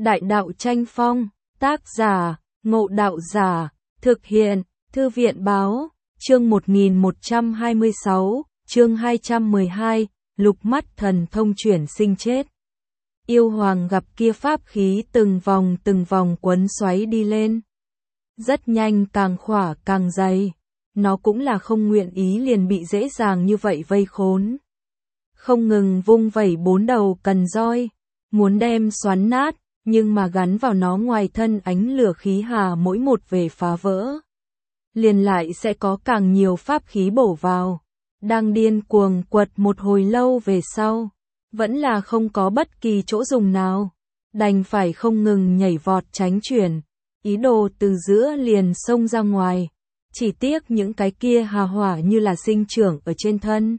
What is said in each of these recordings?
Đại đạo tranh phong, tác giả, Ngộ Đạo Giả, thực hiện, Thư viện báo, chương 1126, chương 212, lục mắt thần thông chuyển sinh chết. Yêu hoàng gặp kia pháp khí từng vòng quấn xoáy đi lên. Rất nhanh, càng khỏa càng dày. Nó cũng là không nguyện ý liền bị dễ dàng như vậy vây khốn. Không ngừng vung vẩy bốn đầu cần roi, muốn đem xoắn nát, nhưng mà gắn vào nó ngoài thân ánh lửa khí hà mỗi một về phá vỡ. Liền lại sẽ có càng nhiều pháp khí bổ vào. Đang điên cuồng quật một hồi lâu về sau, vẫn là không có bất kỳ chỗ dùng nào. Đành phải không ngừng nhảy vọt tránh chuyển, ý đồ từ giữa liền xông ra ngoài. Chỉ tiếc những cái kia hà hỏa như là sinh trưởng ở trên thân.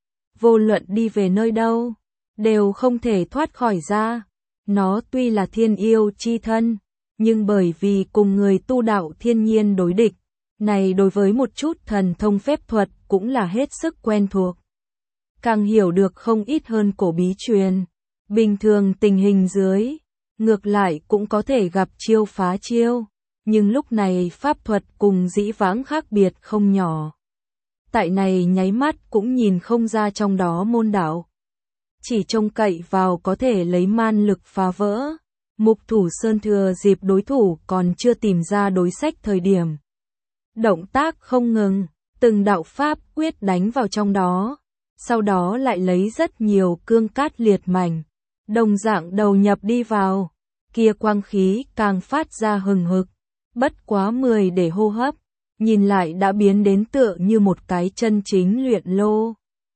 Vô luận đi về nơi đâu, đều không thể thoát khỏi ra. Nó tuy là thiên yêu chi thân, nhưng bởi vì cùng người tu đạo thiên nhiên đối địch, này đối với một chút thần thông phép thuật cũng là hết sức quen thuộc. Càng hiểu được không ít hơn cổ bí truyền. Bình thường tình hình dưới, ngược lại cũng có thể gặp chiêu phá chiêu. Nhưng lúc này pháp thuật cùng dĩ vãng khác biệt không nhỏ. Tại này nháy mắt cũng nhìn không ra trong đó môn đạo. Chỉ trông cậy vào có thể lấy man lực phá vỡ. Mục Thủ Sơn thừa dịp đối thủ còn chưa tìm ra đối sách thời điểm. Động tác không ngừng, từng đạo pháp quyết đánh vào trong đó. Sau đó lại lấy rất nhiều cương cát liệt mảnh. Đồng dạng đầu nhập đi vào. Kia quang khí càng phát ra hừng hực. Bất quá 10 để hô hấp, nhìn lại đã biến đến tựa như một cái chân chính luyện lô.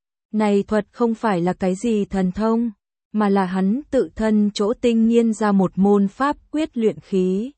Này thuật không phải là cái gì thần thông, mà là hắn tự thân chỗ tinh nghiên ra một môn pháp quyết luyện khí.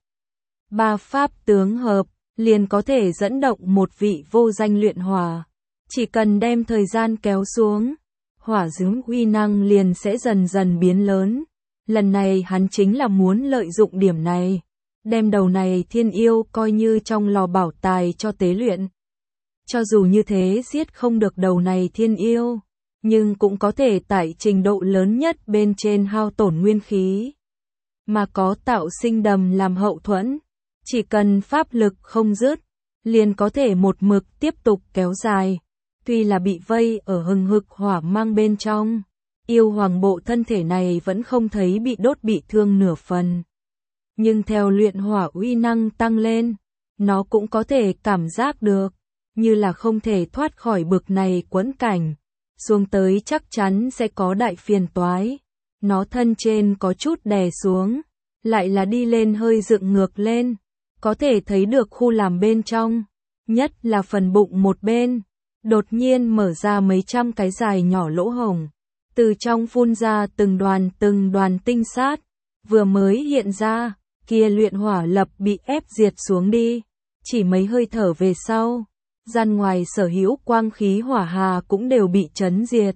3 pháp tướng hợp, liền có thể dẫn động một vị vô danh luyện hỏa. Chỉ cần đem thời gian kéo xuống, hỏa dưỡng uy năng liền sẽ dần dần biến lớn. Lần này hắn chính là muốn lợi dụng điểm này. Đem đầu này thiên yêu coi như trong lò bảo tài cho tế luyện. Cho dù như thế giết không được đầu này thiên yêu, nhưng cũng có thể tại trình độ lớn nhất bên trên hao tổn nguyên khí. Mà có tạo sinh đầm làm hậu thuẫn, chỉ cần pháp lực không dứt, liền có thể một mực tiếp tục kéo dài. Tuy là bị vây ở hừng hực hỏa mang bên trong, yêu hoàng bộ thân thể này vẫn không thấy bị đốt bị thương nửa phần. Nhưng theo luyện hỏa uy năng tăng lên, nó cũng có thể cảm giác được, như là không thể thoát khỏi bực này quẫn cảnh. Xuống tới chắc chắn sẽ có đại phiền toái. Nó thân trên có chút đè xuống, lại là đi lên hơi dựng ngược lên. Có thể thấy được khu làm bên trong, nhất là phần bụng một bên. Đột nhiên mở ra mấy trăm cái dài nhỏ lỗ hổng. Từ trong phun ra từng đoàn tinh sát. Vừa mới hiện ra. Kia luyện hỏa lập bị ép diệt xuống đi, chỉ mấy hơi thở về sau, gian ngoài sở hữu quang khí hỏa hà cũng đều bị chấn diệt.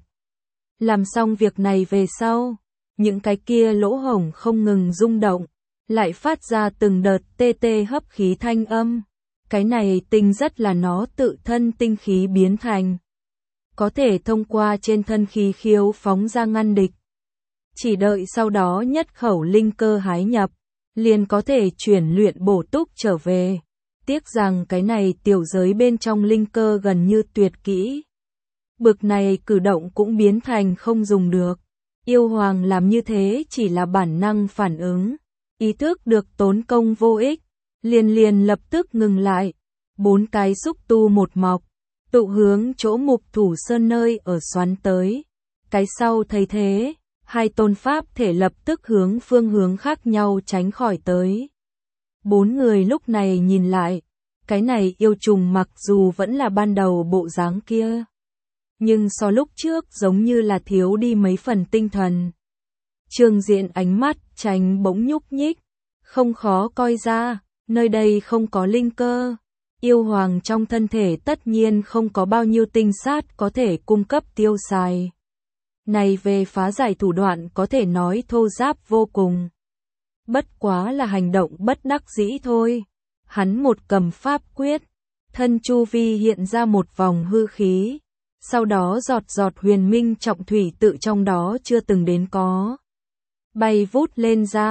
Làm xong việc này về sau, những cái kia lỗ hổng không ngừng rung động, lại phát ra từng đợt tê tê hấp khí thanh âm. Cái này tinh rất là nó tự thân tinh khí biến thành, có thể thông qua trên thân khí khiếu phóng ra ngăn địch. Chỉ đợi sau đó nhất khẩu linh cơ hái nhập, liền có thể chuyển luyện bổ túc trở về. Tiếc rằng cái này tiểu giới bên trong linh cơ gần như tuyệt kỹ. Bực này cử động cũng biến thành không dùng được. Yêu hoàng làm như thế chỉ là bản năng phản ứng. Ý thức được tốn công vô ích, liền lập tức ngừng lại. 4 cái xúc tu một mọc, tụ hướng chỗ Mục Thủ Sơn nơi ở xoắn tới. Cái sau thấy thế, 2 tôn pháp thể lập tức hướng phương hướng khác nhau tránh khỏi tới. 4 người lúc này nhìn lại, cái này yêu trùng mặc dù vẫn là ban đầu bộ dáng kia, nhưng so lúc trước giống như là thiếu đi mấy phần tinh thần. Trương Diện ánh mắt tránh bỗng nhúc nhích, không khó coi ra, nơi đây không có linh cơ. Yêu hoàng trong thân thể tất nhiên không có bao nhiêu tinh sát có thể cung cấp tiêu xài. Này về phá giải thủ đoạn có thể nói thô giáp vô cùng. Bất quá là hành động bất đắc dĩ thôi. Hắn một cầm pháp quyết, thân chu vi hiện ra một vòng hư khí. Sau đó giọt huyền minh trọng thủy tự trong đó chưa từng đến có. Bay vút lên ra,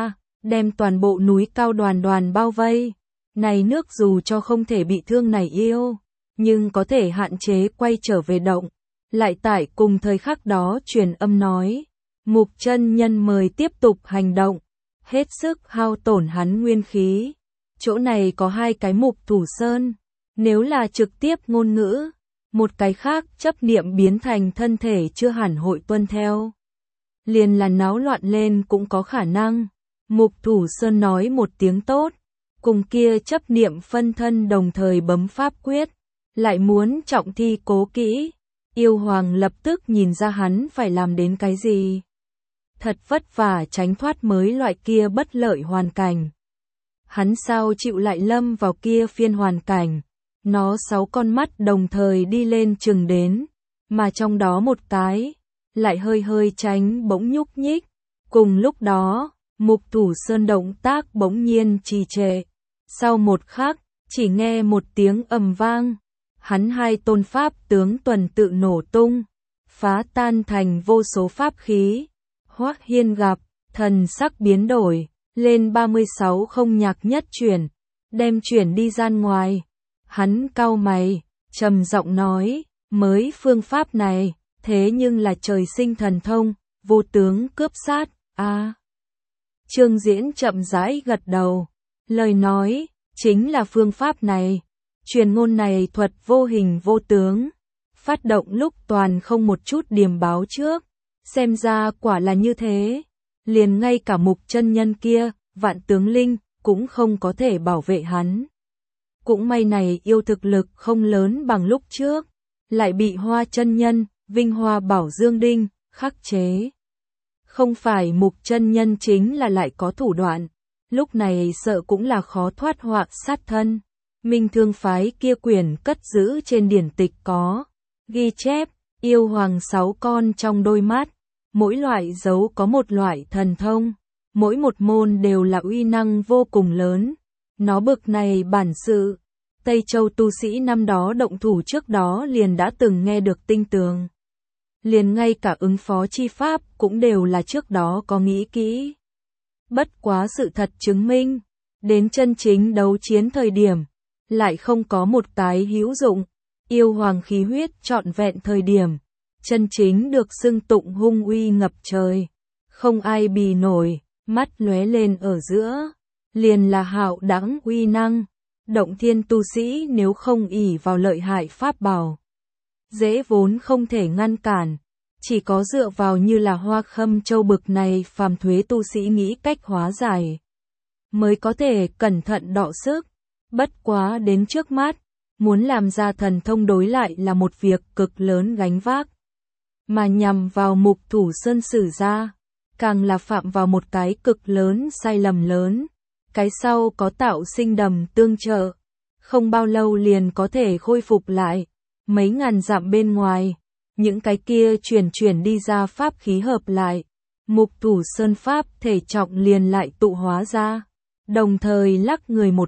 đem toàn bộ núi cao đoàn đoàn bao vây. Này nước dù cho không thể bị thương này yêu, nhưng có thể hạn chế quay trở về động. Lại tại cùng thời khắc đó truyền âm nói, Mục chân nhân mời tiếp tục hành động, hết sức hao tổn hắn nguyên khí. Chỗ này có 2 cái Mục Thủ Sơn, nếu là trực tiếp ngôn ngữ, một cái khác chấp niệm biến thành thân thể chưa hẳn hội tuân theo. Liền là náo loạn lên cũng có khả năng. Mục Thủ Sơn nói một tiếng tốt, cùng kia chấp niệm phân thân đồng thời bấm pháp quyết, lại muốn trọng thi cố kỹ. Yêu hoàng lập tức nhìn ra hắn phải làm đến cái gì. Thật vất vả tránh thoát mới loại kia bất lợi hoàn cảnh. Hắn sao chịu lại lâm vào kia phiên hoàn cảnh. Nó 6 con mắt đồng thời đi lên chừng đến, mà trong đó một cái lại hơi hơi tránh bỗng nhúc nhích. Cùng lúc đó, Mục Thủ Sơn động tác bỗng nhiên trì trệ. Sau một khắc, chỉ nghe một tiếng ầm vang, hắn 2 tôn pháp tướng tuần tự nổ tung, phá tan thành vô số pháp khí. Hoắc Hiên gặp, thần sắc biến đổi, lên 36 không nhạc nhất chuyển, đem chuyển đi gian ngoài. Hắn cau mày, trầm giọng nói, mới phương pháp này, thế nhưng là trời sinh thần thông, vô tướng cướp sát, Trương Diễn chậm rãi gật đầu, lời nói, chính là phương pháp này. Truyền ngôn này thuật vô hình vô tướng, phát động lúc toàn không một chút điềm báo trước, xem ra quả là như thế. Liền ngay cả Mục chân nhân kia, Vạn Tướng Linh, cũng không có thể bảo vệ hắn. Cũng may này yêu thực lực không lớn bằng lúc trước, lại bị Hoa chân nhân, Vinh Hoa Bảo Dương Đinh, khắc chế. Không phải Mục chân nhân chính là lại có thủ đoạn, lúc này sợ cũng là khó thoát họa sát thân. Minh Thương phái kia quyển cất giữ trên điển tịch có ghi chép, yêu hoàng 6 con trong đôi mắt, mỗi loại dấu có một loại thần thông, mỗi một môn đều là uy năng vô cùng lớn. Nó bực này bản sự, Tây Châu tu sĩ năm đó động thủ trước đó liền đã từng nghe được tinh tường. Liền ngay cả ứng phó chi pháp cũng đều là trước đó có nghĩ kỹ. Bất quá sự thật chứng minh, đến chân chính đấu chiến thời điểm, lại không có một cái hữu dụng. Yêu hoàng khí huyết trọn vẹn thời điểm, chân chính được xưng tụng hung uy ngập trời, không ai bì nổi, mắt lóe lên ở giữa, liền là hạo đãng uy năng. Động thiên tu sĩ nếu không ỷ vào lợi hại pháp bảo, dễ vốn không thể ngăn cản, chỉ có dựa vào như là Hoa Khâm Châu bực này phàm thuế tu sĩ nghĩ cách hóa giải, mới có thể cẩn thận đọ sức. Bất quá đến trước mắt, muốn làm ra thần thông đối lại là một việc cực lớn gánh vác. Mà nhằm vào Mục Thủ Sơn sử ra, càng là phạm vào một cái cực lớn sai lầm lớn. Cái sau có tạo sinh đầm tương trợ, không bao lâu liền có thể khôi phục lại. Mấy ngàn dặm bên ngoài, những cái kia chuyển đi ra pháp khí hợp lại, Mục Thủ Sơn pháp thể trọng liền lại tụ hóa ra, đồng thời lắc người một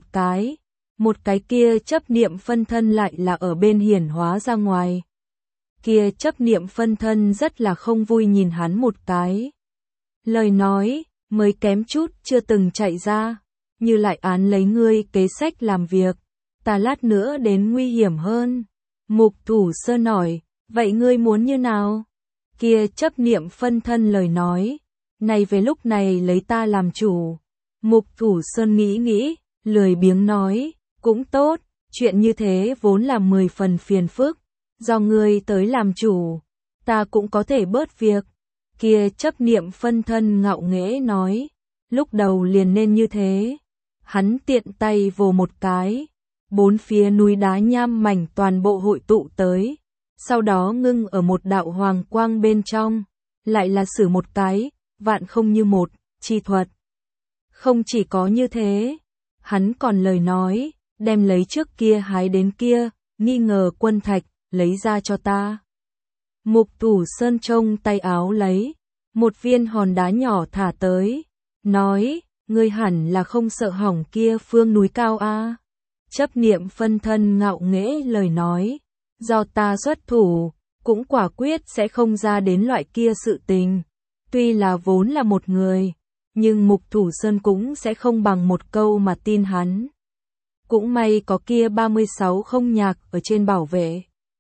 cái kia chấp niệm phân thân lại là ở bên hiển hóa ra ngoài. Kia chấp niệm phân thân rất là không vui nhìn hắn một cái. Lời nói, mới kém chút chưa từng chạy ra, như lại án lấy ngươi kế sách làm việc, ta lát nữa đến nguy hiểm hơn. Mục Thủ Sơn hỏi, vậy ngươi muốn như nào? Kia chấp niệm phân thân lời nói, này về lúc này lấy ta làm chủ. Mục Thủ Sơn nghĩ, lười biếng nói, cũng tốt, chuyện như thế vốn là 10 phần phiền phức, do ngươi tới làm chủ, ta cũng có thể bớt việc. Kia chấp niệm phân thân ngạo nghễ nói, lúc đầu liền nên như thế. Hắn tiện tay vồ một cái, 4 phía núi đá nham mảnh toàn bộ hội tụ tới, sau đó ngưng ở một đạo hoàng quang bên trong, lại là sử một cái, vạn không như một, chi thuật. Không chỉ có như thế, hắn còn lời nói, đem lấy trước kia hái đến kia, nghi ngờ quân thạch, lấy ra cho ta. Mục Thủ Sơn trông tay áo lấy, một viên hòn đá nhỏ thả tới, nói, ngươi hẳn là không sợ hỏng kia phương núi cao a. Chấp niệm phân thân ngạo nghễ lời nói, do ta xuất thủ, cũng quả quyết sẽ không ra đến loại kia sự tình. Tuy là vốn là một người, nhưng Mục Thủ Sơn cũng sẽ không bằng một câu mà tin hắn. Cũng may có kia 36 không nhạc ở trên bảo vệ.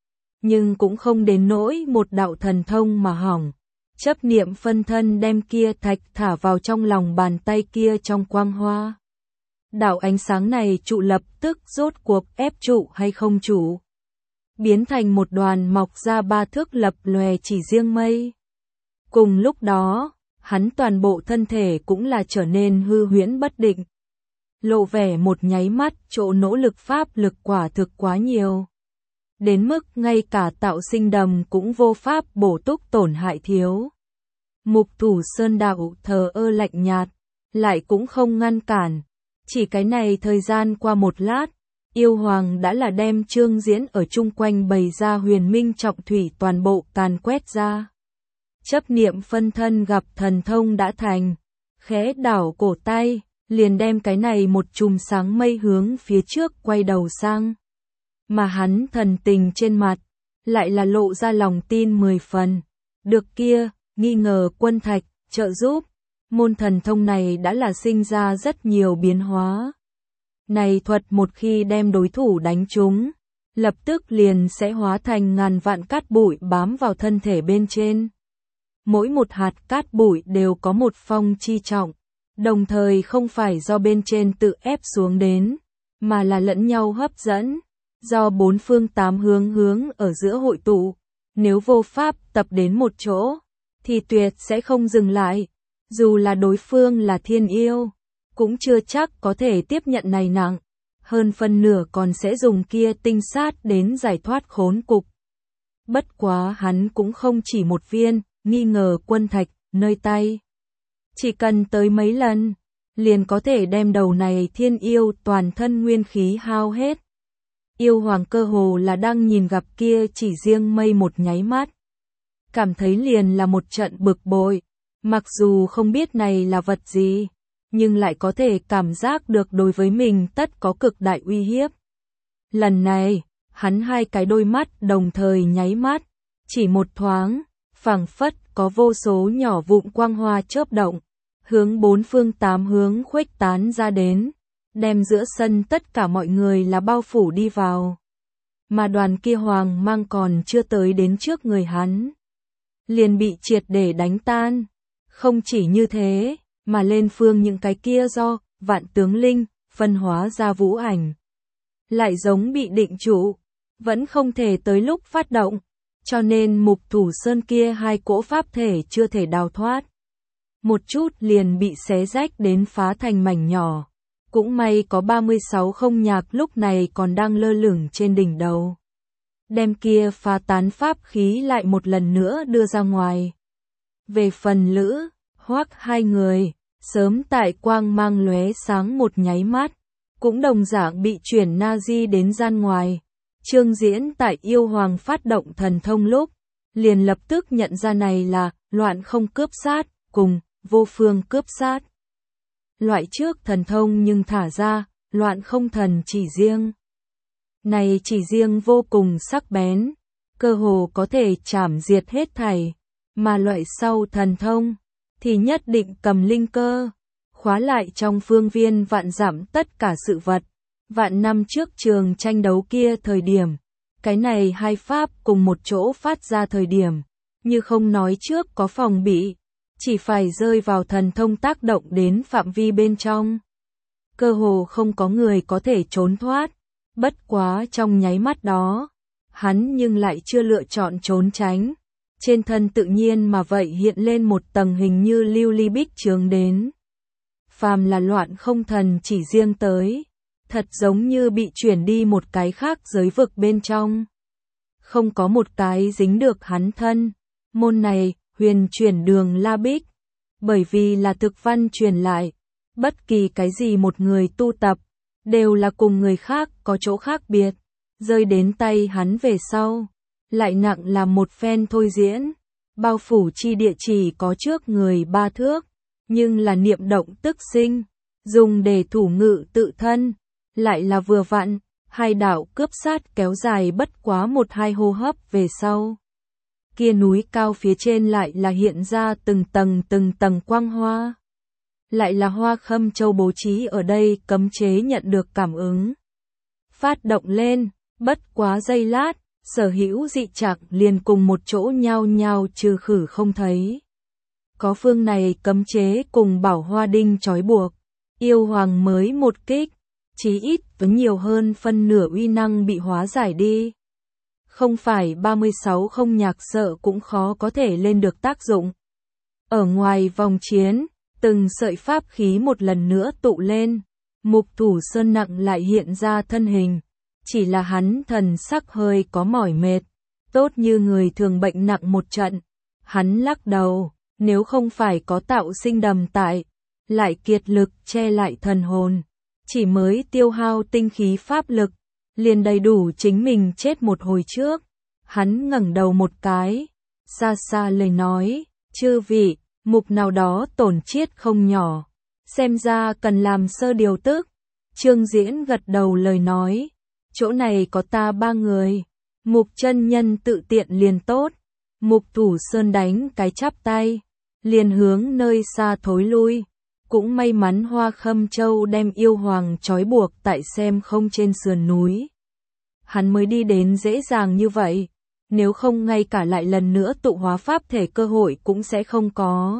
Nhưng cũng không đến nỗi một đạo thần thông mà hỏng. Chấp niệm phân thân đem kia thạch thả vào trong lòng bàn tay kia trong quang hoa. Đạo ánh sáng này trụ lập tức rốt cuộc ép trụ hay không trụ. Biến thành một đoàn mọc ra 3 thước lập lòe chỉ riêng mây. Cùng lúc đó, hắn toàn bộ thân thể cũng là trở nên hư huyễn bất định. Lộ vẻ một nháy mắt chỗ nỗ lực pháp lực quả thực quá nhiều. Đến mức ngay cả tạo sinh đầm cũng vô pháp bổ túc tổn hại thiếu. Mục Thủ Sơn đạo thờ ơ lạnh nhạt, lại cũng không ngăn cản. Chỉ cái này thời gian qua một lát, yêu hoàng đã là đem Trương Diễn ở chung quanh bày ra huyền minh trọng thủy toàn bộ càn quét ra. Chấp niệm phân thân gặp thần thông đã thành, khẽ đảo cổ tay, liền đem cái này một chùm sáng mây hướng phía trước quay đầu sang. Mà hắn thần tình trên mặt, lại là lộ ra lòng tin 10 phần. Được kia, nghi ngờ quân thạch, trợ giúp. Môn thần thông này đã là sinh ra rất nhiều biến hóa. Này thuật một khi đem đối thủ đánh trúng, lập tức liền sẽ hóa thành ngàn vạn cát bụi bám vào thân thể bên trên. Mỗi một hạt cát bụi đều có một phong chi trọng, đồng thời không phải do bên trên tự ép xuống đến, mà là lẫn nhau hấp dẫn, do 4 phương 8 hướng ở giữa hội tụ. Nếu vô pháp tập đến một chỗ, thì tuyệt sẽ không dừng lại. Dù là đối phương là thiên yêu, cũng chưa chắc có thể tiếp nhận này nặng, hơn phân nửa còn sẽ dùng kia tinh sát đến giải thoát khốn cục. Bất quá hắn cũng không chỉ một viên, nghi ngờ quân thạch, nơi tay. Chỉ cần tới mấy lần, liền có thể đem đầu này thiên yêu toàn thân nguyên khí hao hết. Yêu hoàng cơ hồ là đang nhìn gặp kia chỉ riêng mây một nháy mắt. Cảm thấy liền là một trận bực bội. Mặc dù không biết này là vật gì, nhưng lại có thể cảm giác được đối với mình tất có cực đại uy hiếp. Lần này, hắn hai cái đôi mắt đồng thời nháy mắt, chỉ một thoáng, phảng phất có vô số nhỏ vụn quang hoa chớp động, hướng 4 phương 8 hướng khuếch tán ra đến, đem giữa sân tất cả mọi người là bao phủ đi vào. Mà đoàn kia hoàng mang còn chưa tới đến trước người hắn, liền bị triệt để đánh tan. Không chỉ như thế, mà lên phương những cái kia do vạn tướng linh phân hóa ra vũ ảnh, lại giống bị định trụ, vẫn không thể tới lúc phát động, cho nên Mục Thủ Sơn kia hai cỗ pháp thể chưa thể đào thoát. Một chút liền bị xé rách đến phá thành mảnh nhỏ. Cũng may có 36 không nhạc lúc này còn đang lơ lửng trên đỉnh đầu. Đem kia phá tán pháp khí lại một lần nữa đưa ra ngoài. Về phần Lữ, Hoắc hai người, sớm tại quang mang lóe sáng một nháy mắt, cũng đồng dạng bị chuyển Nazi đến gian ngoài. Trương Diễn tại yêu hoàng phát động thần thông lúc, liền lập tức nhận ra này là loạn không cướp sát, cùng vô phương cướp sát. Loại trước thần thông nhưng thả ra, loạn không thần chỉ riêng. Này chỉ riêng vô cùng sắc bén, cơ hồ có thể chảm diệt hết thảy, mà loại sau thần thông thì nhất định cầm linh cơ, khóa lại trong phương viên vạn dặm tất cả sự vật. Vạn năm trước trường tranh đấu kia thời điểm, cái này hai pháp cùng một chỗ phát ra thời điểm, như không nói trước có phòng bị, chỉ phải rơi vào thần thông tác động đến phạm vi bên trong. Cơ hồ không có người có thể trốn thoát, bất quá trong nháy mắt đó, hắn nhưng lại chưa lựa chọn trốn tránh. Trên thân tự nhiên mà vậy hiện lên một tầng hình như lưu ly bích chướng đến. Phàm là loạn không thần chỉ riêng tới, thật giống như bị chuyển đi một cái khác giới vực bên trong. Không có một cái dính được hắn thân. Môn này, huyền chuyển đường La Bích. Bởi vì là thực văn truyền lại, bất kỳ cái gì một người tu tập, đều là cùng người khác có chỗ khác biệt. Rơi đến tay hắn về sau, lại nặng là một phen thôi diễn. Bao phủ chi địa chỉ có trước người 3 thước, nhưng là niệm động tức sinh, dùng để thủ ngự tự thân, lại là vừa vặn, hai đạo cướp sát kéo dài bất quá 1-2 hô hấp về sau. Kia núi cao phía trên lại là hiện ra từng tầng quang hoa. lại là Hoa Khâm Châu bố trí ở đây cấm chế nhận được cảm ứng. Phát động lên, bất quá giây lát, sở hữu dị trạc liền cùng một chỗ nhao nhao trừ khử không thấy. Có phương này cấm chế cùng bảo hoa đinh trói buộc, yêu hoàng mới một kích, chí ít với nhiều hơn phân nửa uy năng bị hóa giải đi. Không phải 36 không nhạc sợ cũng khó có thể lên được tác dụng. Ở ngoài vòng chiến, từng sợi pháp khí một lần nữa tụ lên, Mục Thủ Sơn nặng lại hiện ra thân hình, chỉ là hắn thần sắc hơi có mỏi mệt, tốt như người thường bệnh nặng một trận. Hắn lắc đầu, nếu không phải có tạo sinh đầm tại, lại kiệt lực che lại thần hồn, chỉ mới tiêu hao tinh khí pháp lực, liền đầy đủ chính mình chết một hồi trước. Hắn ngẩng đầu một cái, xa xa lời nói, chư vị, mục nào đó tổn chiết không nhỏ, xem ra cần làm sơ điều tức. Trương Diễn gật đầu lời nói, chỗ này có ta 3 người, Mục chân nhân tự tiện liền tốt. Mục Thủ Sơn đánh cái chắp tay, liền hướng nơi xa thối lui. Cũng may mắn Hoa Khâm Châu đem yêu hoàng trói buộc tại xem không trên sườn núi. Hắn mới đi đến dễ dàng như vậy, nếu không ngay cả lại lần nữa tụ hóa pháp thể cơ hội cũng sẽ không có.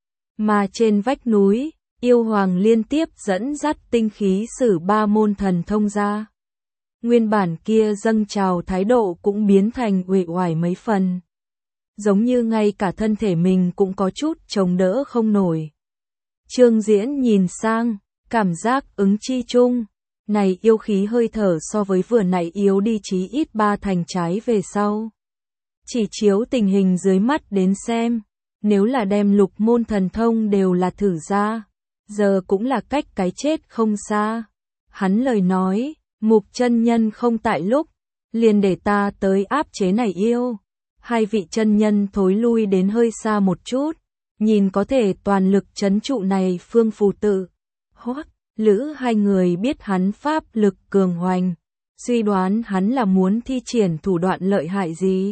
Mà trên vách núi, yêu hoàng liên tiếp dẫn dắt tinh khí sử 3 môn thần thông ra. Nguyên bản kia dâng trào thái độ cũng biến thành uể oải mấy phần. Giống như ngay cả thân thể mình cũng có chút chống đỡ không nổi. Trương Diễn nhìn sang, cảm giác ứng chi chung. Này yêu khí hơi thở so với vừa nãy yếu đi chí ít 3 thành trái về sau. Chỉ chiếu tình hình dưới mắt đến xem, nếu là đem lục môn thần thông đều là thử ra, giờ cũng là cách cái chết không xa. Hắn lời nói, Mục chân nhân không tại lúc, liền để ta tới áp chế này yêu. 2 vị chân nhân thối lui đến hơi xa một chút, nhìn có thể toàn lực trấn trụ này phương phù tự. Hoắc, Lữ 2 người biết hắn pháp lực cường hoành, suy đoán hắn là muốn thi triển thủ đoạn lợi hại gì.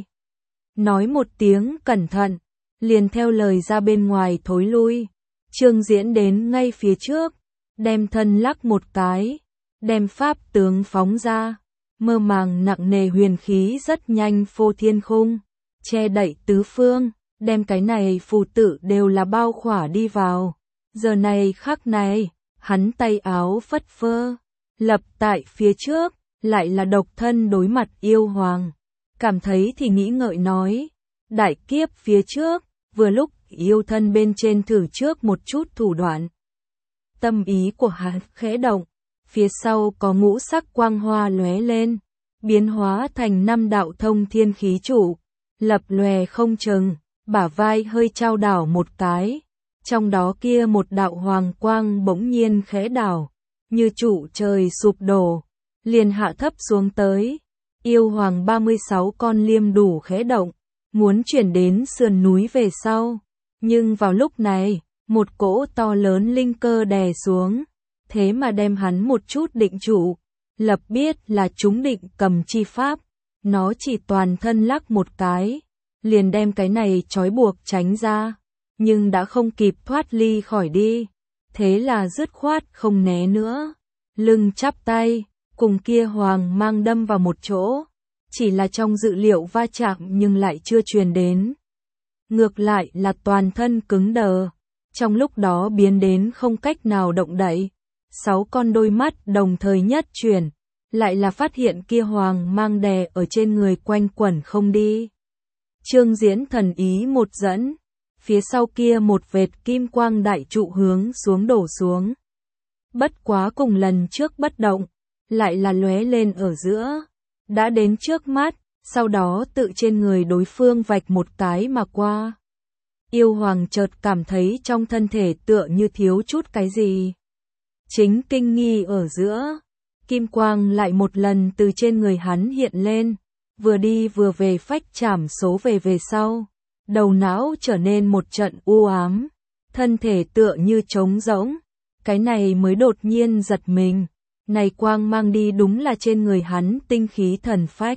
Nói một tiếng cẩn thận, liền theo lời ra bên ngoài thối lui. Trương Diễn đến ngay phía trước, đem thân lắc một cái, đem pháp tướng phóng ra, mơ màng nặng nề huyền khí rất nhanh phô thiên khung, che đậy tứ phương, đem cái này phù tự đều là bao khỏa đi vào. Giờ này khắc này, hắn tay áo phất phơ, lập tại phía trước, lại là độc thân đối mặt yêu hoàng. Cảm thấy thì nghĩ ngợi nói, đại kiếp phía trước, vừa lúc yêu thân bên trên thử trước một chút thủ đoạn. Tâm ý của hắn khẽ động, phía sau có ngũ sắc quang hoa lóe lên, biến hóa thành 5 đạo thông thiên khí trụ, lập lòe không chừng, bả vai hơi trao đảo một cái, trong đó kia một đạo hoàng quang bỗng nhiên khẽ đảo, như trụ trời sụp đổ, liền hạ thấp xuống tới. Yêu hoàng 36 con liêm đủ khẽ động, muốn chuyển đến sườn núi về sau, nhưng vào lúc này, một cỗ to lớn linh cơ đè xuống, thế mà đem hắn một chút định trụ, lập biết là chúng định cầm chi pháp, nó chỉ toàn thân lắc một cái, liền đem cái này trói buộc tránh ra, nhưng đã không kịp thoát ly khỏi đi, thế là dứt khoát không né nữa, lưng chắp tay, cùng kia hoàng mang đâm vào một chỗ, chỉ là trong dự liệu va chạm nhưng lại chưa truyền đến. Ngược lại là toàn thân cứng đờ, trong lúc đó biến đến không cách nào động đậy. 6 con đôi mắt đồng thời nhất chuyển, lại là phát hiện kia hoàng mang đè ở trên người quanh quẩn không đi. Trương Diễn thần ý một dẫn, phía sau kia một vệt kim quang đại trụ hướng xuống đổ xuống. Bất quá cùng lần trước bất động, lại là lóe lên ở giữa, đã đến trước mắt, sau đó tự trên người đối phương vạch một cái mà qua. Yêu hoàng chợt cảm thấy trong thân thể tựa như thiếu chút cái gì. Chính kinh nghi ở giữa, kim quang lại một lần từ trên người hắn hiện lên, vừa đi vừa về phách chảm số về sau, đầu não trở nên một trận u ám, thân thể tựa như trống rỗng, cái này mới đột nhiên giật mình, này quang mang đi đúng là trên người hắn tinh khí thần phách.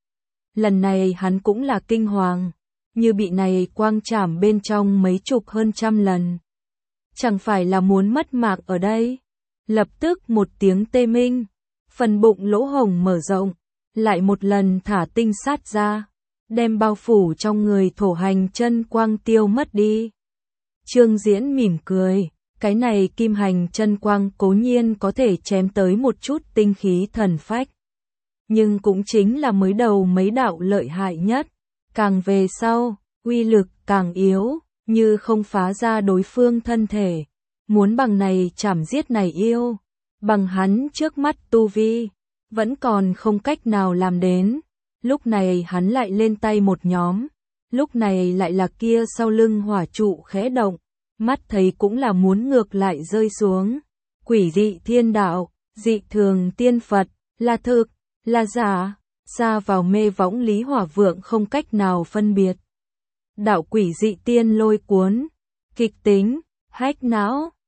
Lần này hắn cũng là kinh hoàng, như bị này quang chảm bên trong mấy chục hơn trăm lần. chẳng phải là muốn mất mạng ở đây. Lập tức một tiếng tê minh, phần bụng lỗ hổng mở rộng, lại một lần thả tinh sát ra, đem bao phủ trong người thổ hành chân quang tiêu mất đi. Trương Diễn mỉm cười, cái này kim hành chân quang cố nhiên có thể chém tới một chút tinh khí thần phách, nhưng cũng chính là mới đầu mấy đạo lợi hại nhất, càng về sau, uy lực càng yếu, như không phá ra đối phương thân thể, muốn bằng này chảm giết này yêu, bằng hắn trước mắt tu vi, vẫn còn không cách nào làm đến. Lúc này hắn lại lên tay một nhóm, lúc này lại là kia sau lưng hỏa trụ khẽ động, mắt thấy cũng là muốn ngược lại rơi xuống. Quỷ dị thiên đạo, dị thường tiên Phật, là thực, là giả, xa vào mê võng Lý Hỏa Vượng không cách nào phân biệt. Đạo quỷ dị tiên lôi cuốn, kịch tính, hách não,